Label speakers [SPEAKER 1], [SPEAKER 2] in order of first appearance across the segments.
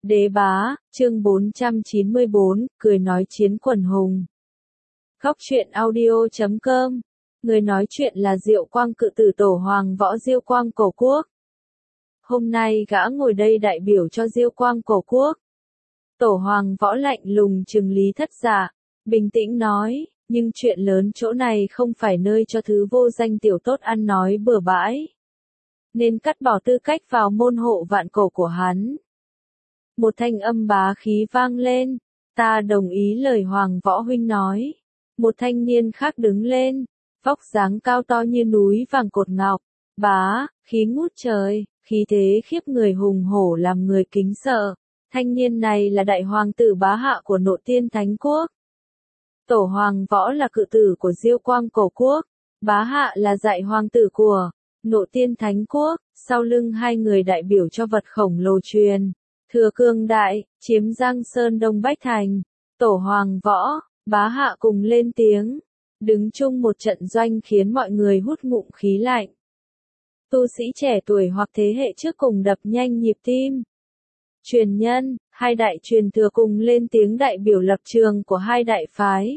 [SPEAKER 1] Đế bá, chương 494, cười nói chiến quần hùng. Góc truyện audio.com. Người nói chuyện là Diệu Quang cự tử tổ hoàng võ Diêu Quang Cổ Quốc. Hôm nay gã ngồi đây đại biểu cho Diêu Quang Cổ Quốc. Tổ hoàng võ lạnh lùng trừng Lý Thất Dạ, bình tĩnh nói, nhưng chuyện lớn chỗ này không phải nơi cho thứ vô danh tiểu tốt ăn nói bừa bãi. Nên cắt bỏ tư cách vào môn hộ vạn cổ của hắn. Một thanh âm bá khí vang lên, ta đồng ý lời hoàng võ huynh nói. Một thanh niên khác đứng lên, vóc dáng cao to như núi vàng cột ngọc, bá, khí ngút trời, khí thế khiếp người hùng hổ làm người kính sợ. Thanh niên này là đại hoàng tử bá hạ của Nộ Tiên Thánh Quốc. Tổ hoàng võ là cự tử của Diêu Quang Cổ Quốc, bá hạ là dạy hoàng tử của Nộ Tiên Thánh Quốc, sau lưng hai người đại biểu cho vật khổng lồ truyền. Thừa cương đại, chiếm Giang Sơn Đông Bách Thành, tổ hoàng võ, bá hạ cùng lên tiếng, đứng chung một trận doanh khiến mọi người hút ngụm khí lạnh. Tu sĩ trẻ tuổi hoặc thế hệ trước cùng đập nhanh nhịp tim. Truyền nhân, hai đại truyền thừa cùng lên tiếng đại biểu lập trường của hai đại phái.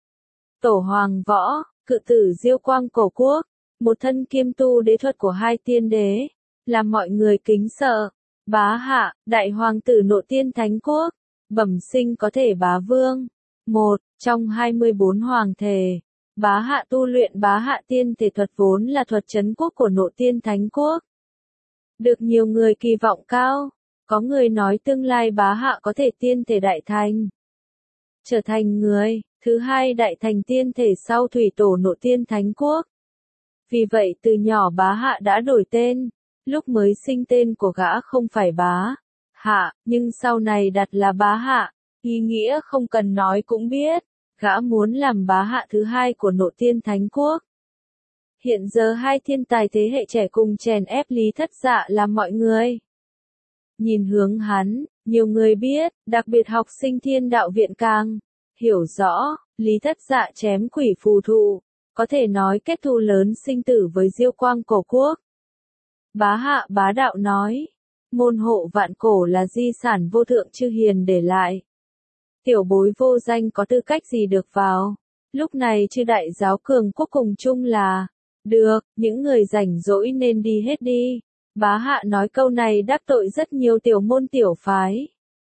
[SPEAKER 1] Tổ hoàng võ, cự tử Diêu Quang Cổ Quốc, một thân kiêm tu đế thuật của hai tiên đế, làm mọi người kính sợ. Bá hạ, đại hoàng tử Nộ Tiên Thánh Quốc, bẩm sinh có thể bá vương. Một trong 24 hoàng thể, bá hạ tu luyện bá hạ tiên thể thuật vốn là thuật trấn quốc của Nộ Tiên Thánh Quốc. Được nhiều người kỳ vọng cao, có người nói tương lai bá hạ có thể tiên thể đại thành. Trở thành người thứ hai đại thành tiên thể sau thủy tổ Nộ Tiên Thánh Quốc. Vì vậy từ nhỏ bá hạ đã đổi tên. Lúc mới sinh tên của gã không phải bá hạ, nhưng sau này đặt là bá hạ, ý nghĩa không cần nói cũng biết, gã muốn làm bá hạ thứ hai của Nộ Tiên Thánh Quốc. Hiện giờ hai thiên tài thế hệ trẻ cùng chèn ép Lý Thất Dạ làm mọi người. Nhìn hướng hắn, nhiều người biết, đặc biệt học sinh Thiên Đạo Viện càng hiểu rõ, Lý Thất Dạ chém quỷ phù thụ, có thể nói kết thù lớn sinh tử với Diêu Quang Cổ Quốc. Bá hạ bá đạo nói, môn hộ vạn cổ là di sản vô thượng chư hiền để lại. Tiểu bối vô danh có tư cách gì được vào. Lúc này chư đại giáo cường quốc cùng chung là, được, những người rảnh rỗi nên đi hết đi. Bá hạ nói câu này đắc tội rất nhiều tiểu môn tiểu phái.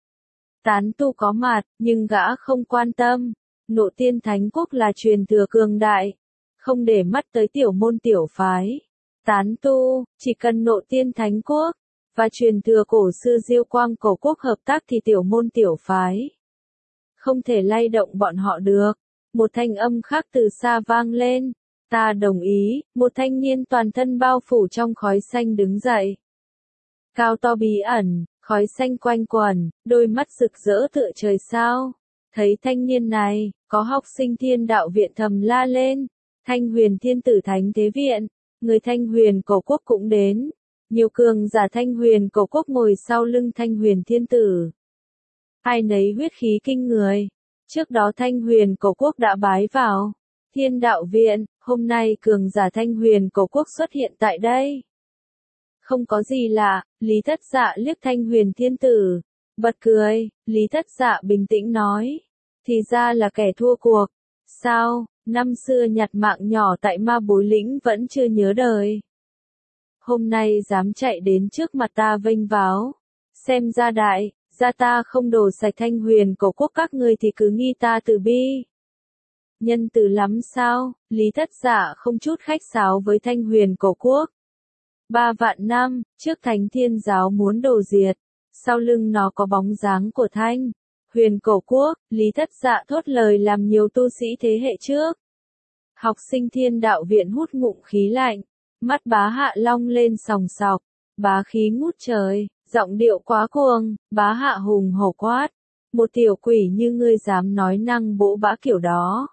[SPEAKER 1] Tán tu có mặt, nhưng gã không quan tâm. Nộ Tiên Thánh Quốc là truyền thừa cường đại, không để mắt tới tiểu môn tiểu phái. Tán tu, chỉ cần Nộ Tiên Thánh Quốc và truyền thừa cổ xưa Diêu Quang Cổ Quốc hợp tác thì tiểu môn tiểu phái không thể lay động bọn họ được. Một thanh âm khác từ xa vang lên, ta đồng ý. Một thanh niên toàn thân bao phủ trong khói xanh đứng dậy. Cao to bí ẩn, khói xanh quanh quẩn, đôi mắt rực rỡ tựa trời sao. Thấy thanh niên này, có học sinh Thiên Đạo Viện thầm la lên, Thanh Huyền Thiên Tử Thánh Thế Viện. Người Thanh Huyền Cổ Quốc cũng đến. Nhiều cường giả Thanh Huyền Cổ Quốc ngồi sau lưng Thanh Huyền Thiên Tử. Ai nấy huyết khí kinh người. Trước đó Thanh Huyền Cổ Quốc đã bái vào Thiên Đạo Viện, hôm nay cường giả Thanh Huyền Cổ Quốc xuất hiện tại đây. Không có gì lạ, Lý Thất Dạ liếc Thanh Huyền Thiên Tử, bật cười. Lý Thất Dạ bình tĩnh nói, thì ra là kẻ thua cuộc. Sao? Năm xưa nhặt mạng nhỏ tại Ma Bối Lĩnh vẫn chưa nhớ đời. Hôm nay dám chạy đến trước mặt ta vênh váo. Xem ra đại, ra ta không đổ sạch Thanh Huyền Cổ Quốc các ngươi thì cứ nghi ta từ bi. Nhân từ lắm sao? Lý Thất Dạ không chút khách sáo với Thanh Huyền Cổ Quốc. 3 vạn năm, trước Thánh Thiên Giáo muốn đổ diệt, sau lưng nó có bóng dáng của Thanh Huyền Cổ Quốc. Lý Thất Dạ thốt lời làm nhiều tu sĩ thế hệ trước. Học sinh Thiên Đạo Viện hút ngụm khí lạnh, mắt bá hạ long lên sòng sọc, bá khí ngút trời, giọng điệu quá cuồng, bá hạ hùng hổ quát, một tiểu quỷ như ngươi dám nói năng bỗ bã kiểu đó.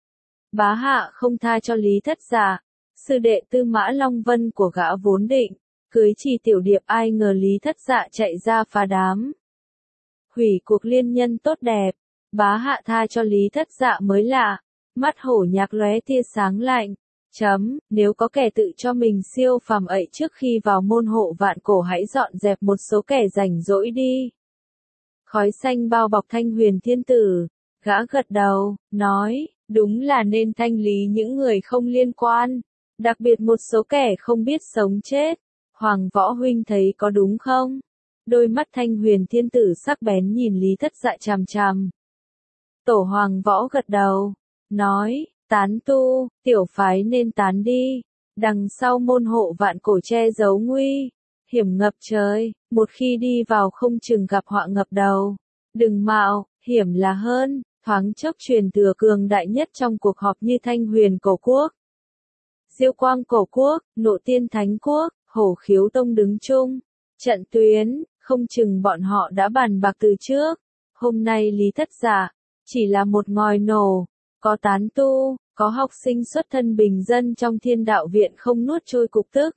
[SPEAKER 1] Bá hạ không tha cho Lý Thất Dạ, sư đệ Tư Mã Long Vân của gã vốn định cưới Trì Tiểu Điệp, ai ngờ Lý Thất Dạ chạy ra phá đám. Hủy cuộc liên nhân tốt đẹp, bá hạ tha cho Lý Thất Dạ mới lạ. Mắt hổ nhạc lóe tia sáng lạnh. Nếu có kẻ tự cho mình siêu phàm ậy trước khi vào môn hộ vạn cổ hãy dọn dẹp một số kẻ rảnh rỗi đi. Khói xanh bao bọc Thanh Huyền Thiên Tử, gã gật đầu, nói, đúng là nên thanh lý những người không liên quan, đặc biệt một số kẻ không biết sống chết. Hoàng Võ huynh thấy có đúng không? Đôi mắt Thanh Huyền Thiên Tử sắc bén nhìn Lý Thất Dạ chằm chằm. Tổ Hoàng Võ gật đầu, nói, tán tu, tiểu phái nên tán đi, đằng sau môn hộ vạn cổ che giấu nguy, hiểm ngập trời, một khi đi vào không chừng gặp họa ngập đầu. Đừng mạo, hiểm là hơn, thoáng chốc truyền thừa cường đại nhất trong cuộc họp như Thanh Huyền Cổ Quốc, Diêu Quang Cổ Quốc, Nộ Tiên Thánh Quốc, Hổ Khiếu Tông đứng chung, trận tuyến, không chừng bọn họ đã bàn bạc từ trước. Hôm nay Lý Thất Dạ chỉ là một ngòi nổ, có tán tu, có học sinh xuất thân bình dân trong Thiên Đạo Viện không nuốt trôi cục tức.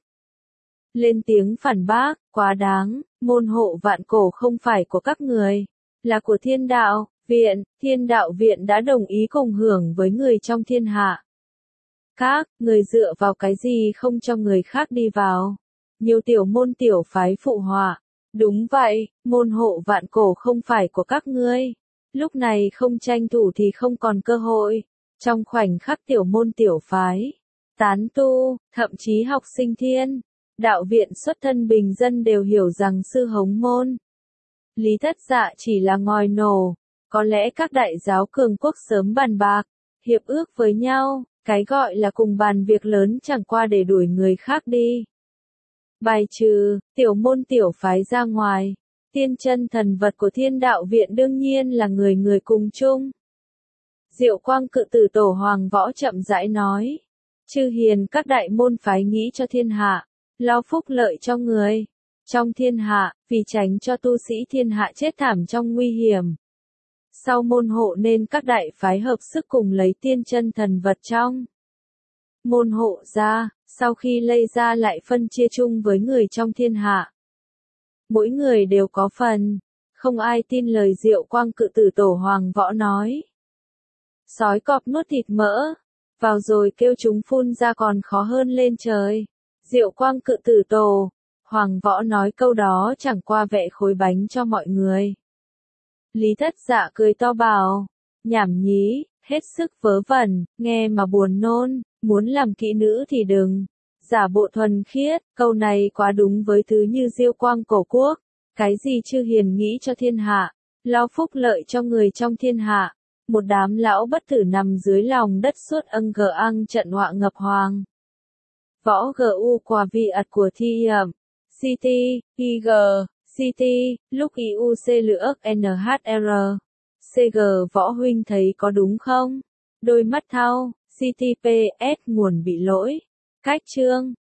[SPEAKER 1] Lên tiếng phản bác, quá đáng, môn hộ vạn cổ không phải của các người, là của Thiên Đạo Viện, Thiên Đạo Viện đã đồng ý cùng hưởng với người trong thiên hạ. Các người dựa vào cái gì không cho người khác đi vào? Nhiều tiểu môn tiểu phái phụ họa. Đúng vậy, môn hộ vạn cổ không phải của các ngươi. Lúc này không tranh thủ thì không còn cơ hội. Trong khoảnh khắc tiểu môn tiểu phái, tán tu, thậm chí học sinh Thiên Đạo Viện xuất thân bình dân đều hiểu rằng sư hống môn Lý Thất Dạ chỉ là ngòi nổ. Có lẽ các đại giáo cường quốc sớm bàn bạc, hiệp ước với nhau, cái gọi là cùng bàn việc lớn chẳng qua để đuổi người khác đi. Bài trừ, tiểu môn tiểu phái ra ngoài, tiên chân thần vật của Thiên Đạo Viện đương nhiên là người người cùng chung. Diệu Quang Cự Tử Tổ Hoàng Võ chậm rãi nói, chư hiền các đại môn phái nghĩ cho thiên hạ, lo phúc lợi cho người trong thiên hạ, vì tránh cho tu sĩ thiên hạ chết thảm trong nguy hiểm. Sau môn hộ nên các đại phái hợp sức cùng lấy tiên chân thần vật trong môn hộ ra, sau khi lây ra lại phân chia chung với người trong thiên hạ. Mỗi người đều có phần, không ai tin lời Diệu Quang Cự Tử Tổ Hoàng Võ nói. Sói cọp nuốt thịt mỡ, vào rồi kêu chúng phun ra còn khó hơn lên trời. Diệu Quang Cự Tử Tổ Hoàng Võ nói câu đó chẳng qua vẽ khối bánh cho mọi người. Lý Thất Dạ cười to bảo, nhảm nhí, hết sức vớ vẩn, nghe mà buồn nôn, muốn làm kỹ nữ thì đừng. Giả bộ thuần khiết, câu này quá đúng với thứ như Diêu Quang Cổ Quốc. Cái gì chư hiền nghĩ cho thiên hạ, lo phúc lợi cho người trong thiên hạ. Một đám lão bất tử nằm dưới lòng đất suốt ăn trận họa ngập hoàng. Võ GU quả vị ạt của thi hiểm. City, IG, City, lúc IUC lửa NHR. CG Võ huynh thấy có đúng không? Đôi mắt thau, CTPS nguồn bị lỗi. Cách chương.